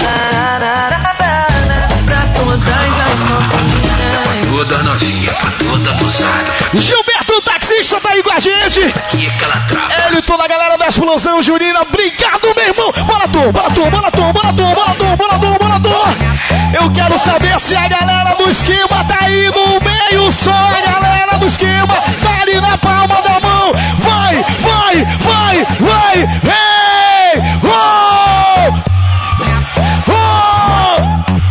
Pra todas as novinhas.
Toda novinha, pra toda abusada.
Gilberto Taxista tá aí com a gente. Ele e toda a galera da explosão junina. Obrigado, meu irmão. Bora, tu, bora, tu, bora, tu, bora, tu, bora, tu, bora, tu, bora, tu. Eu quero saber se a galera do esquema tá aí no meio. Só a galera do esquema tá ali na palma da mão. Vai, vai, vai, vai. Hey! Oh! Oh!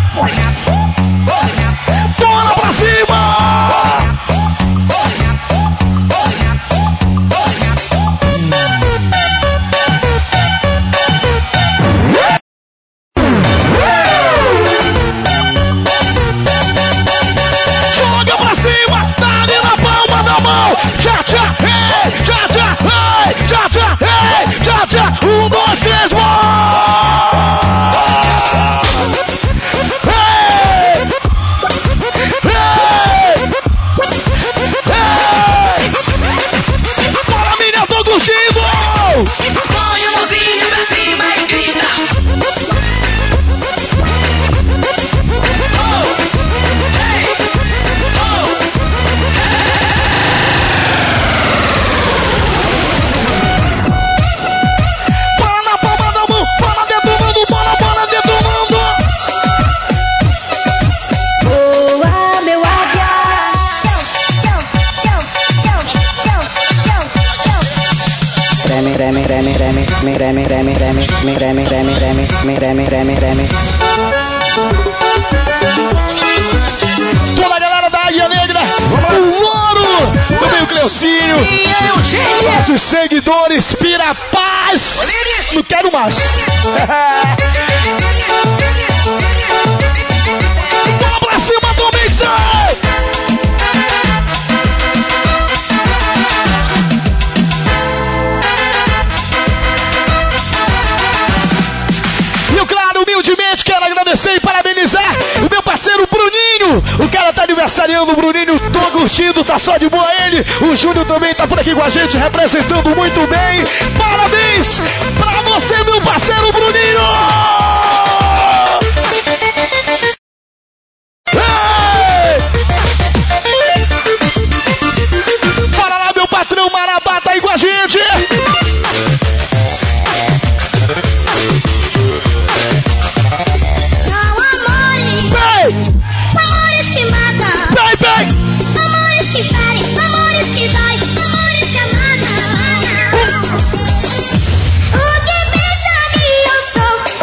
Bora pra cima! Joga pra cima, tá ali na palma da mão. Tchá, tchá, hey, tchá, tchá, hey, tchá, tchá, hey, tchá, tchá. Um, dois, três,
põe a mãozinha pra cima e grita. Oh, hey, oh, hey.
Bola na palma da mão, bola detonando, bola, bola detonando.
Boa, meu águia. Reme, reme, reme, reme, me reme, reme, reme, me reme, reme, reme, me reme, reme, reme.
Toda a galera da Águia Negra, o Louro, também o Cleucinho, nossos seguidores, Pira Paz. Não quero mais. Bola pra cima do Mixer. Humildemente quero agradecer e parabenizar o meu parceiro Bruninho. O cara tá aniversariando, o Bruninho, tô curtindo, tá só de boa ele. O Júnior também tá por aqui com a gente, representando muito bem. Parabéns pra você, meu parceiro Bruninho. Hey! Bora lá, meu patrão Marabá tá aí com a gente.
Amores que matam,
Bem, bem.
amores que ferem, amores que dói, amores que amatam. O que pensa que eu sou?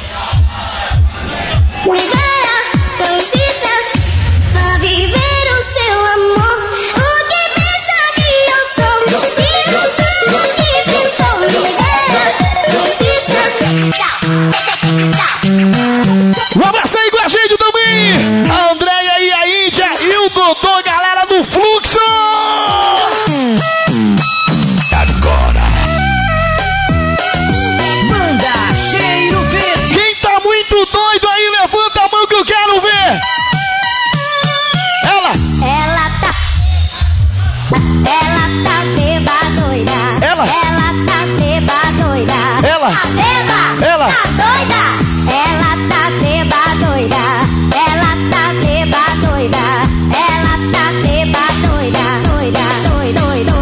Mulher, cansista, pra viver o seu amor. O que pensa que eu sou? Se não sou o que pensou, mulher, cansista.
Um abraço aí com a gente também, a Andréia e a Índia e o Dodô, galera do Fluxo. Agora,
Banda Cheiro Verde.
quem tá muito doido aí, levanta a mão que eu quero ver. Ela,
Ela tá, ela tá beba doida.
Ela.
ela tá beba doida.
Ela.
Tá beba,
Ela.
tá doida. Ela tá beba doida. Ela tá beba doida. Ela tá beba doida. Doida, doida, doida.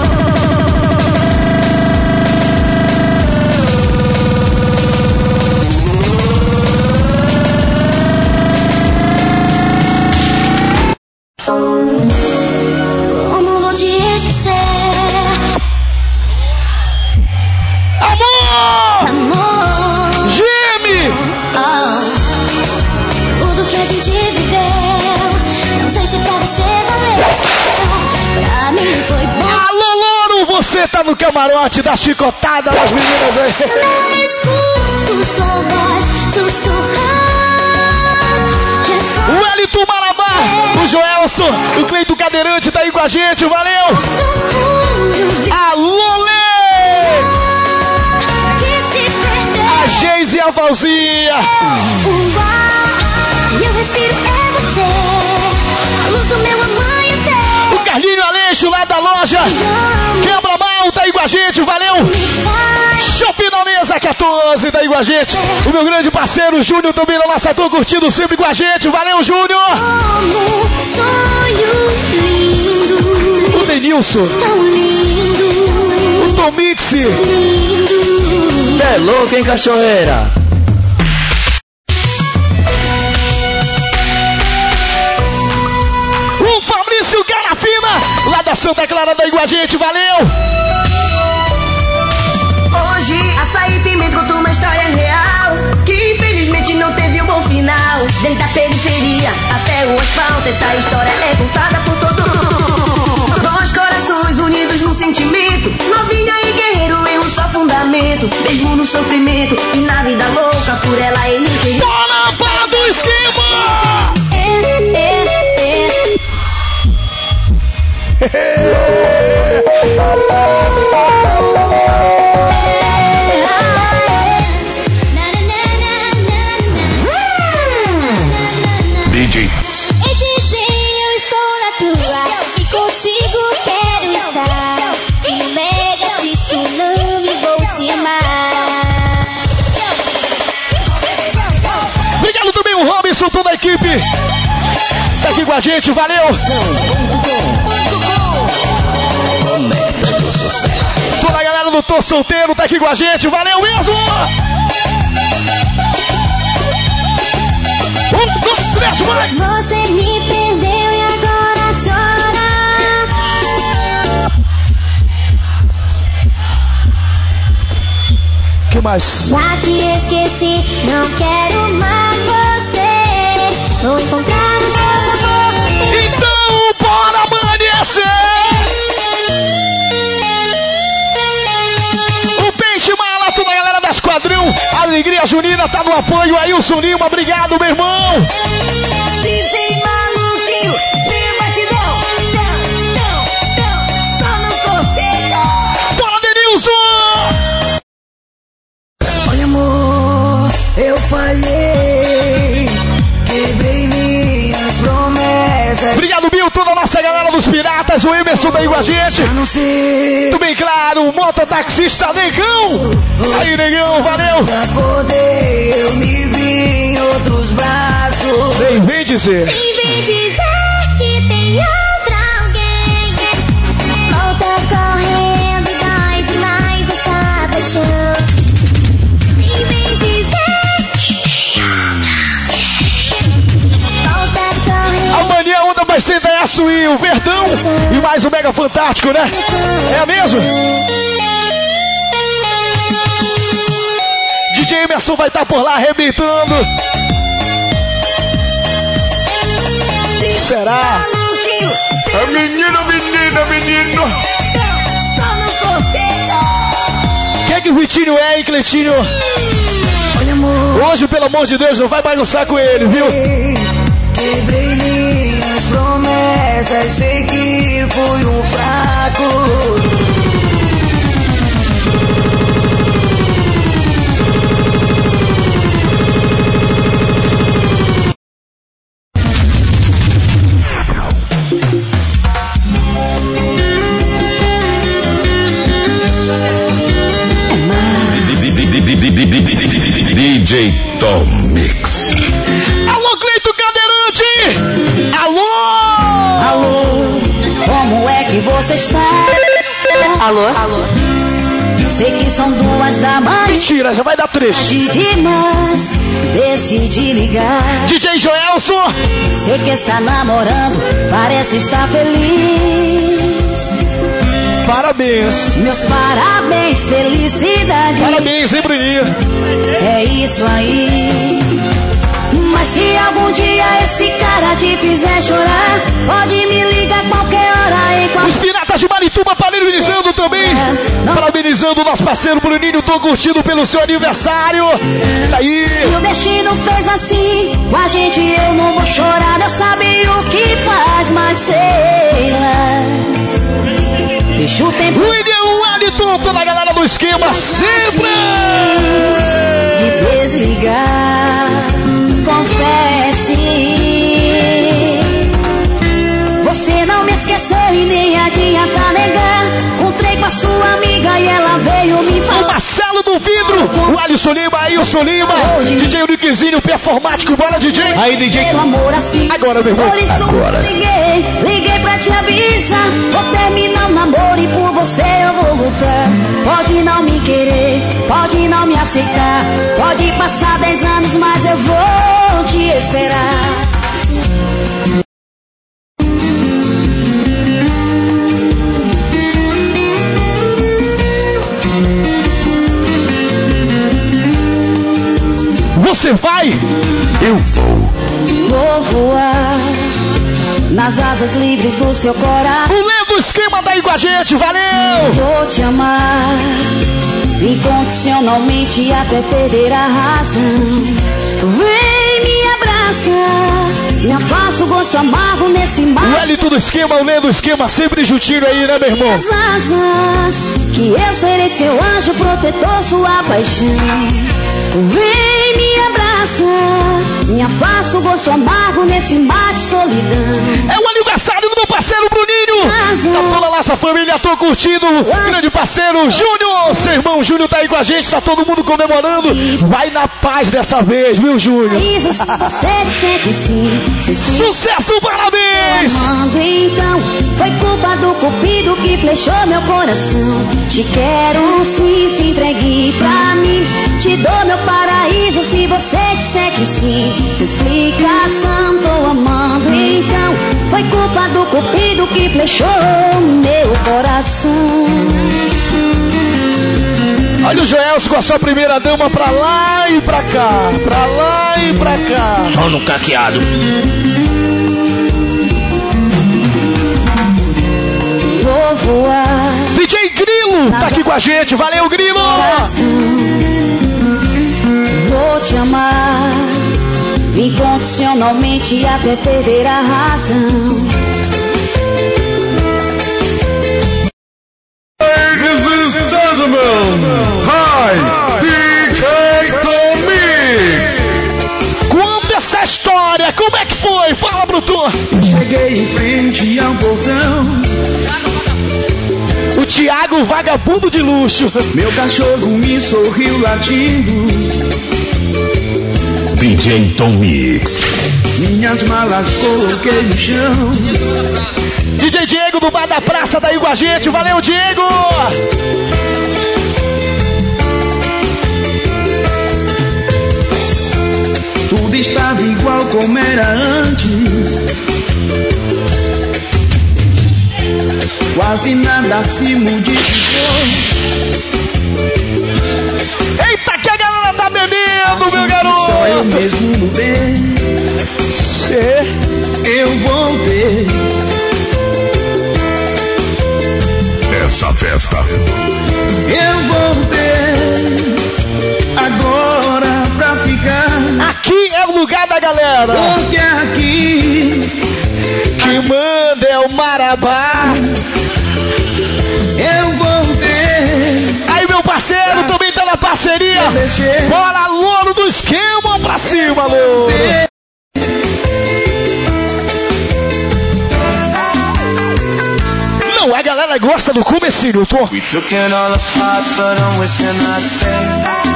Como vou te esquecer?
amor,
Amor,
geme.
oh, tudo que a gente viveu, não sei se pra você valeu. Pra mim foi bom.
Alô, Louro, você tá no camarote da chicotada das meninas aí.
Eu escuto sua voz sussurrar.
O Wellington Marabá, o Joelson, o Cleito Cadeirante tá aí com a gente, valeu! Alô, Lê! A Geise e a Valzinha.
O ar que eu respiro é você, a luz do meu amanhecer.
O Carlinho Aleixo lá da loja Quebra Mal tá aí com a gente, valeu! Shopping na Mesa quatorze tá aí com a gente. O meu grande parceiro Júnior também da nossa tour curtindo sempre com a gente, valeu, Júnior!
Como sonho lindo,
O Denilson,
tão lindo,
o Tom Mix.
lindo.
Cê é louco, hein, cachoeira?
O Fabrício Garafina, lá da Santa Clara daí com a gente, valeu!
Hoje, açaí e pimenta conta uma história real, que infelizmente não teve um bom final. Desde a periferia até o asfalto, essa história é contada por todo mundo. Dois corações unidos num sentimento, novinha e guerreiro em um só fundamento. Mesmo no sofrimento e na vida louca, por ela ele queria.
Bola fora do esquema!
É, é,
D J.
Ei, D J, eu estou na tua e contigo quero estar. E no mega te ensinando e vou te amar.
Obrigado também o Robinson, toda a equipe tá aqui com a gente, valeu! Toda a galera do Tô Solteiro tá aqui com a gente, valeu mesmo! Um, dois, três, vai!
Você me perdeu e agora chora.
Que mais?
Já te esqueci, não quero mais você. Vou encontrar o seu amor.
Então, bora amanhecer! O Peixe Mala, toda a galera da Esquadrão, a Alegria Junina tá no apoio, aí o Lima, obrigado, meu irmão!
D J maluquinho, sem batidão, não, não, não, só no cortejo.
Bora, Denilson!
Olha, amor, eu falhei, quebrei minhas promessas.
Obrigado, Bill, toda a nossa galera dos Piratas, o Emerson tá aí com a gente.
Já não sei
Muito bem claro, o mototaxista Negão. Aí, Negão, valeu.
pra poder eu me vi em outros braços.
Vem, vem dizer.
E vem dizer que tem outra alguém. Volta correndo e dói demais essa paixão. E vem dizer que tem outra alguém. Volta correndo.
Amanhã onda mais trinta é a Suí, o Verdão e mais o Mega Fantástico, né? É mesmo? D J Emerson vai estar por lá arrebentando. Será?
Maluquinho,
É menino, menina, menino.
só no cortejo.
Quem é que o Vitinho é, hein, Cleitinho?
Olha, amor,
Hoje, pelo amor de Deus, não vai bagunçar com ele, viu?
quebrei minhas promessas, sei que fui um fraco.
D J Tom Mix.
Alô, Cleito Cadeirante! Alô!
Alô, como é que você está? Alô? Alô? Sei que são duas da manhã.
Mentira, já vai dar três.
De demais, decidi ligar.
D J Joelson!
Sei que está namorando, parece estar feliz.
Parabéns!
Meus parabéns, felicidade.
Parabéns, hein, Bruninho?
É isso aí. Mas se algum dia esse cara te fizer chorar, pode me ligar qualquer hora em
Os piratas de Marituba parabenizando também. Parabenizando o nosso parceiro Bruninho. Tô curtindo pelo seu aniversário. Tá aí.
Se o destino fez assim com a gente, eu não vou chorar. Eu sabia o que faz, mas sei lá. Deixa o tempo.
William Wellington, toda a galera do esquema sempre.
De desligar, confesse. Você não me esqueceu e nem adianta negar. Encontrei com a sua amiga e ela veio me falar.
O Marcelo do Vidro, o Alisson Lima, aí o Solima, D J Nickzinho, performático, bora D J. Aí D J.
Amor assim.
Agora, meu irmão.
Por isso
Agora.
liguei, liguei pra te avisar. Vou terminar o namoro e por você eu vou voltar. Pode não me querer, pode não me aceitar. Pode passar dez anos, mas eu vou te esperar.
Você vai? Eu vou.
Vou voar nas asas livres do seu coração.
O Lendo Esquema daí com a gente, valeu!
Vou te amar incondicionalmente até perder a razão. Vem, me abraça, me afasta o gosto amargo nesse mar.
O Wellington do Esquema, o Lendo Esquema, sempre juntinho aí, né, meu irmão?
As asas, que eu serei seu anjo protetor, sua paixão. Vem, me abraça, me afasta o gosto amargo nesse mar de solidão.
É o aniversário do meu parceiro Bruninho. Tá toda a nossa família, tô curtindo. Grande parceiro Júnior, seu irmão Júnior tá aí com a gente, tá todo mundo comemorando. Vai na paz dessa vez, viu, Júnior?
Isso, se você disser que sim, se sim.
Sucesso, parabéns!
Amando, então, foi culpa do cupido que flechou meu coração. Te quero sim, se entregue pra mim. Te dou meu paraíso se você disser que sim. Se explicação, tô amando, então, foi culpa do cupido que flechou meu coração.
Olha o Joelson com a sua primeira dama pra lá e pra cá, pra lá e pra cá.
Só no caqueado.
Vou voar.
D J Grilo tá aqui com a gente, valeu Grilo!
Vou te amar incondicionalmente até perder a razão.
Ladies and gentlemen, hi, D J Tom Mix.
Conta essa história, como é que foi? Fala, Bruto!
Cheguei em frente ao portão.
O Thiago, vagabundo de luxo.
Meu cachorro me sorriu latindo.
D J Tom Mix.
Minhas malas coloquei no chão.
D J Diego do Bar da Praça daí com a gente, valeu Diego!
Tudo estava igual como era antes. Quase nada se modificou.
Eita, que a galera tá bebendo, meu garoto!
Só eu mesmo mudei.
Cê...
Eu voltei.
Essa festa.
Eu voltei. Agora pra ficar.
Aqui é o lugar da galera.
Porque aqui
que manda é o Marabá.
Eu voltei.
Aí meu parceiro também tá na parceria. Bora, Louro do Esquema pra cima, Louro. Não, a galera gosta do comecinho, pô.
We took it all apart, but I'm wishing I'd stay.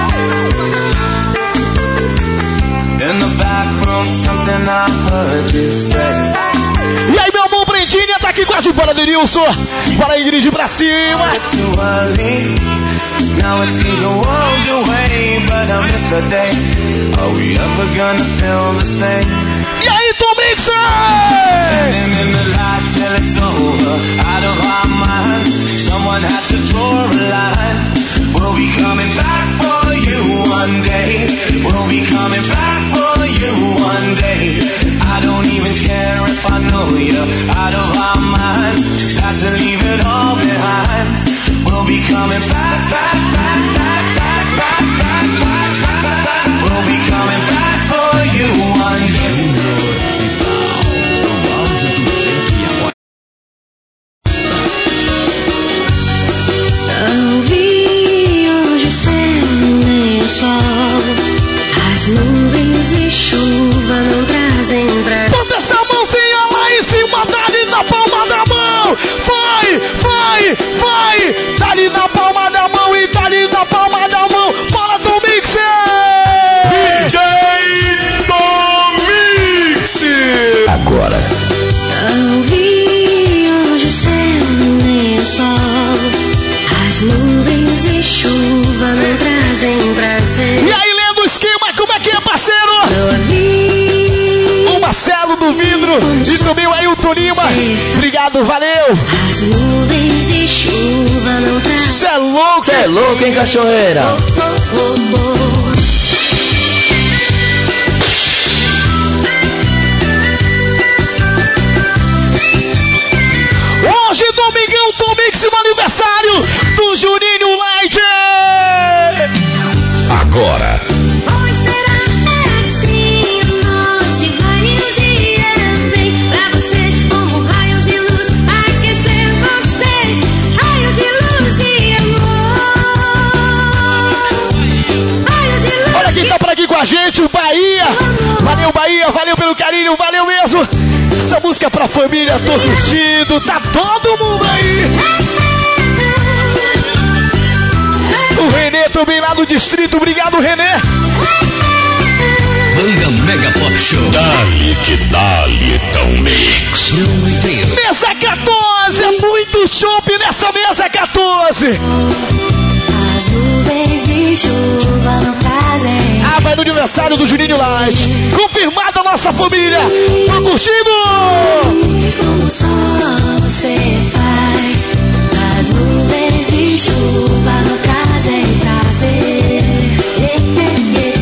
In the back room, something I heard you say.
E aí, meu amor, Brendinha tá aqui com a gente. Bora, Denilson. Bora, Ingrid, pra cima.
Now it seems a world away, but I miss the day. Are we ever gonna feel the same?
E aí, Tom Mixer!
Standing in the light till it's over, out of our minds. Someone had to draw a line. We'll be coming back for you one day. We'll be coming back for you one day. I don't even care if I know you're out of our minds. Start to
trazem prazer.
E aí, lendo o esquema, como é que é, parceiro?
Ouvi
O Marcelo do Vidro e também o Ailton Lima. Obrigado, valeu.
as nuvens de chuva não trazem.
Cê é louco,
Cê é louco, hein, cachoeira?
Oh, oh, oh.
Hoje, domingão, Tom Mix no aniversário do Juninho Light.
Agora,
Vou esperar é assim, a noite vai e o dia vem pra você como um raio de luz, aquecer você, raio de luz e amor, raio de luz.
Olha quem tá por aqui com a gente, o Bahia. Valeu, Bahia, valeu pelo carinho, valeu mesmo. Essa música é pra família, tô curtindo, tá todo mundo aí. O Renê também lá do distrito, obrigado, Renê.
Banda Mega Pop Show. Dali que dali, Tom Mix.
Mesa quatorze, é muito chopp nessa mesa quatorze.
As nuvens de chuva não trazem.
Ah, vai no aniversário do Juninho Light. Confirmada a nossa família. Tô curtindo.
Como só você faz. As nuvens de chuva não trazem prazer. Eh, eh, eh,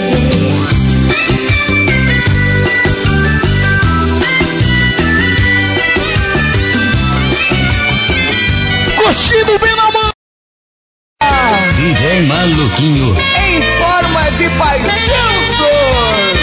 eh. Curtindo bem na mão.
D J Maluquinho.
Em forma de paixão, senhor.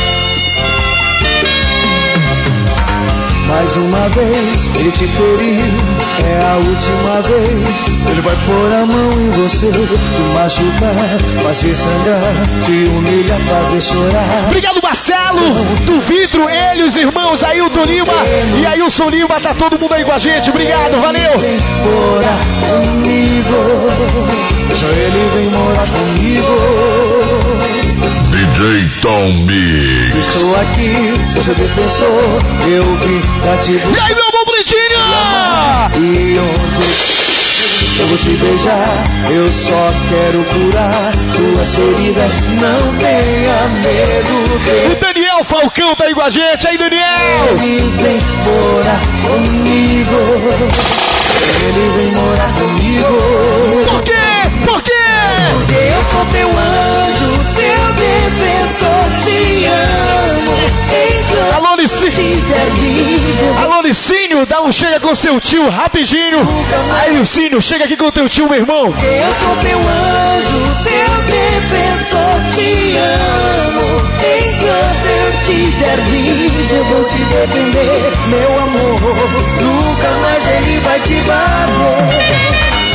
Mais uma vez ele te feriu, é a última vez. Ele vai pôr a mão em você, te machucar, fazer sangrar, te humilhar, fazer chorar.
Obrigado, Marcelo, do Vidro, ele, os irmãos Ailton Lima e Ailson Lima, tá todo mundo aí com a gente. Obrigado, valeu.
Vem morar comigo, só ele vem morar comigo.
D J Tom Mix.
Estou aqui, sou seu defensor, eu vim pra te
E
buscar.
aí, meu bom Bonitinho?
E onde eu vou te beijar, eu só quero curar suas feridas, não tenha medo.
O Daniel Falcão tá aí com a gente, aí, Daniel.
Ele vem morar comigo, ele vem morar comigo.
Por quê? Por quê?
Porque eu sou teu anjo, seu defensor, te amo.
Alô, Licínio. Alô, Licínio, dá um chega com seu tio, rapidinho. Aí, Licínio, chega aqui com teu tio, meu irmão.
Porque eu sou teu anjo, seu defensor, te amo. Enquanto eu te der vida, eu vou te defender, meu amor. Nunca mais ele vai te bater.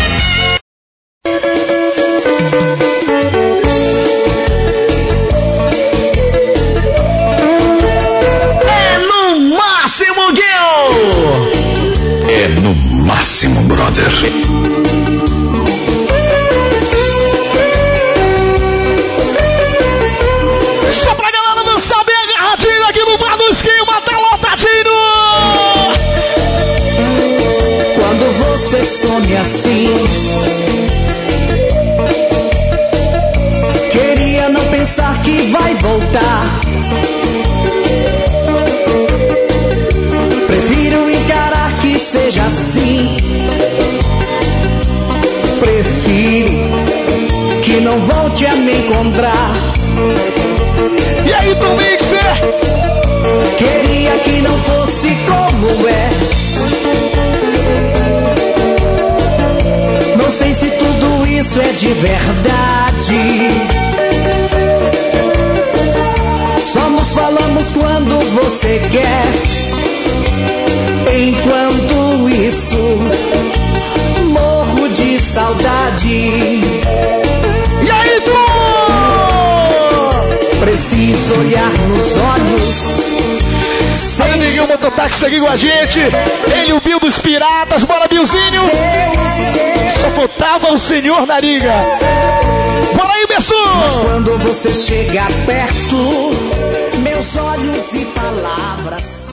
É no máximo, brother.
Só pra galera dançar bem agarradinho aqui no bar do esquema, tá lotadinho.
Quando você some assim, queria não pensar que vai voltar. Prefiro encarar que seja assim. Prefiro que não volte a me encontrar.
E aí, Tom Mixer?
Queria que não fosse como é. Não sei se tudo isso é de verdade. Só nos falamos quando você quer. Enquanto isso, morro de saudade.
E aí, tu?
Preciso olhar nos olhos.
Olha, Miguel Mototáxi aqui com a gente. Ele, o Bill dos Piratas. Bora, Billzinho. Só faltava o senhor na liga. Bora aí, Bessu.
Mas quando você chega perto, meus olhos e palavras